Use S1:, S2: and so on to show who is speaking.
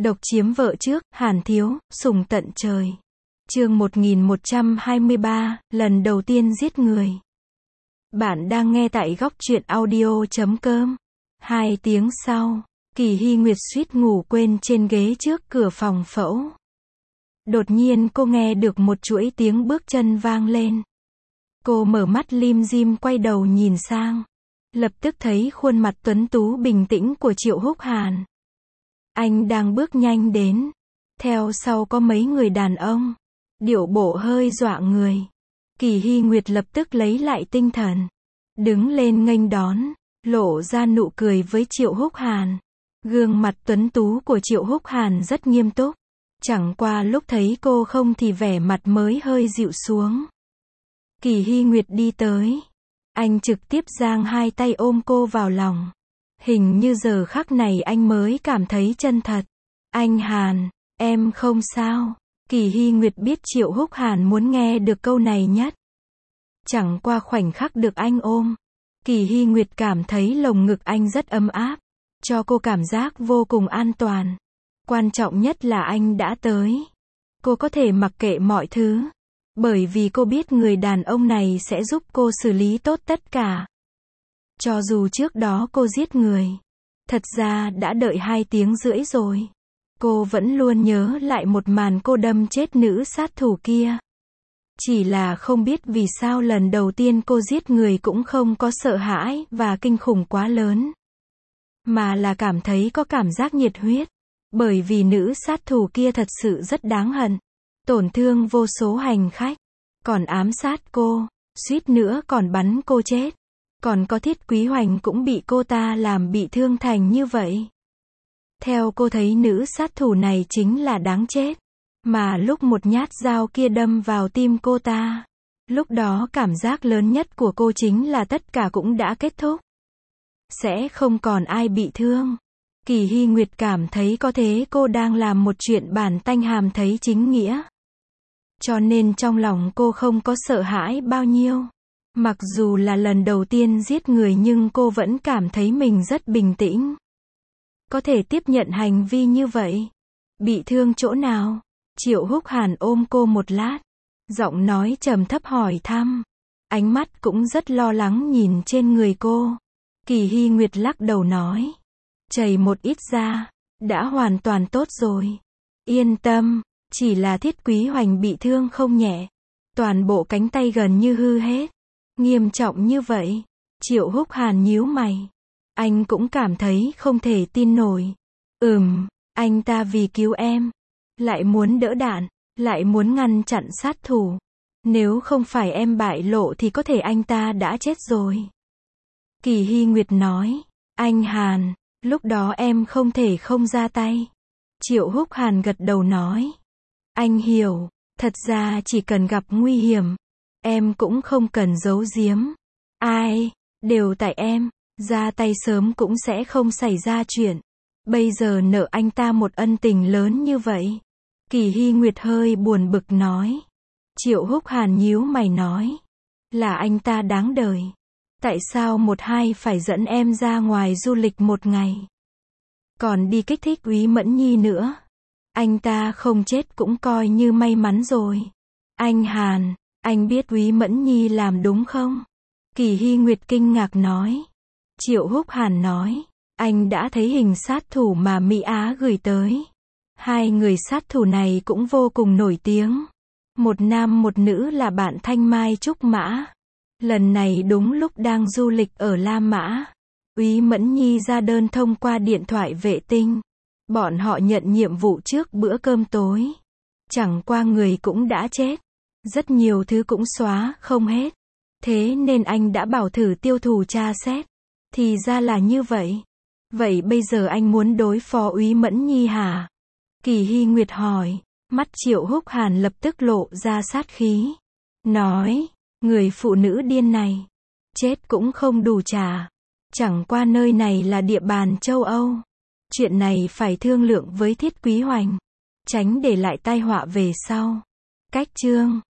S1: Độc chiếm vợ trước, Hàn Thiếu, sủng tận trời. Chương 1123, lần đầu tiên giết người. Bạn đang nghe tại góc truyện audio.com. 2 tiếng sau, Kỳ Hy Nguyệt suýt ngủ quên trên ghế trước cửa phòng phẫu. Đột nhiên cô nghe được một chuỗi tiếng bước chân vang lên. Cô mở mắt lim dim quay đầu nhìn sang. Lập tức thấy khuôn mặt tuấn tú bình tĩnh của Triệu Húc Hàn. Anh đang bước nhanh đến. Theo sau có mấy người đàn ông. Điệu bộ hơi dọa người. Kỳ Hy Nguyệt lập tức lấy lại tinh thần. Đứng lên nghênh đón. Lộ ra nụ cười với Triệu Húc Hàn. Gương mặt tuấn tú của Triệu Húc Hàn rất nghiêm túc. Chẳng qua lúc thấy cô không thì vẻ mặt mới hơi dịu xuống. Kỳ Hy Nguyệt đi tới. Anh trực tiếp giang hai tay ôm cô vào lòng. Hình như giờ khắc này anh mới cảm thấy chân thật. Anh Hàn, em không sao. Kỳ Hy Nguyệt biết Triệu Húc Hàn muốn nghe được câu này nhất. Chẳng qua khoảnh khắc được anh ôm. Kỳ Hy Nguyệt cảm thấy lồng ngực anh rất ấm áp. Cho cô cảm giác vô cùng an toàn. Quan trọng nhất là anh đã tới. Cô có thể mặc kệ mọi thứ. Bởi vì cô biết người đàn ông này sẽ giúp cô xử lý tốt tất cả. Cho dù trước đó cô giết người. Thật ra đã đợi 2 tiếng rưỡi rồi. Cô vẫn luôn nhớ lại một màn cô đâm chết nữ sát thủ kia. Chỉ là không biết vì sao lần đầu tiên cô giết người cũng không có sợ hãi và kinh khủng quá lớn. Mà là cảm thấy có cảm giác nhiệt huyết. Bởi vì nữ sát thủ kia thật sự rất đáng hận. Tổn thương vô số hành khách. Còn ám sát cô. Suýt nữa còn bắn cô chết. Còn có Thiết Quý Hoành cũng bị cô ta làm bị thương thành như vậy. Theo cô thấy nữ sát thủ này chính là đáng chết. Mà lúc một nhát dao kia đâm vào tim cô ta. Lúc đó cảm giác lớn nhất của cô chính là tất cả cũng đã kết thúc. Sẽ không còn ai bị thương. Kỳ Hy Nguyệt cảm thấy có thế cô đang làm một chuyện bản tanh hàm thấy chính nghĩa. Cho nên trong lòng cô không có sợ hãi bao nhiêu. Mặc dù là lần đầu tiên giết người nhưng cô vẫn cảm thấy mình rất bình tĩnh. Có thể tiếp nhận hành vi như vậy. Bị thương chỗ nào? Triệu Húc Hàn ôm cô một lát. Giọng nói trầm thấp hỏi thăm. Ánh mắt cũng rất lo lắng nhìn trên người cô. Kỳ Hy Nguyệt lắc đầu nói. Chảy một ít ra. Đã hoàn toàn tốt rồi. Yên tâm. Chỉ là Thiết Quý Hoành bị thương không nhẹ. Toàn bộ cánh tay gần như hư hết. Nghiêm trọng như vậy. Triệu Húc Hàn nhíu mày. Anh cũng cảm thấy không thể tin nổi. Anh ta vì cứu em. Lại muốn đỡ đạn. Lại muốn ngăn chặn sát thủ. Nếu không phải em bại lộ thì có thể anh ta đã chết rồi. Kỳ Hy Nguyệt nói. Anh Hàn, lúc đó em không thể không ra tay. Triệu Húc Hàn gật đầu nói. Anh hiểu, thật ra chỉ cần gặp nguy hiểm. Em cũng không cần giấu giếm. Ai, đều tại em. Ra tay sớm cũng sẽ không xảy ra chuyện. Bây giờ nợ anh ta một ân tình lớn như vậy. Kỳ Hy Nguyệt hơi buồn bực nói. Triệu Húc Hàn nhíu mày nói. Là anh ta đáng đời. Tại sao một hai phải dẫn em ra ngoài du lịch một ngày? Còn đi kích thích Úy Mẫn Nhi nữa. Anh ta không chết cũng coi như may mắn rồi. Anh Hàn, anh biết Úy Mẫn Nhi làm đúng không? Kỳ Hy Nguyệt kinh ngạc nói. Triệu Húc Hàn nói. Anh đã thấy hình sát thủ mà Mỹ Á gửi tới. 2 người sát thủ này cũng vô cùng nổi tiếng. Một nam một nữ là bạn Thanh Mai Trúc Mã. Lần này đúng lúc đang du lịch ở La Mã. Úy Mẫn Nhi ra đơn thông qua điện thoại vệ tinh. Bọn họ nhận nhiệm vụ trước bữa cơm tối. Chẳng qua người cũng đã chết. Rất nhiều thứ cũng xóa không hết. Thế nên anh đã bảo thử tiêu thù tra xét. Thì ra là như vậy. Vậy bây giờ anh muốn đối phó Úy Mẫn Nhi hả? Kỳ Hy Nguyệt hỏi. Mắt Triệu Húc Hàn lập tức lộ ra sát khí. Nói. Người phụ nữ điên này. Chết cũng không đủ trả. Chẳng qua nơi này là địa bàn châu Âu. Chuyện này phải thương lượng với Thiết Quý Hoành. Tránh để lại tai họa về sau. Cách chương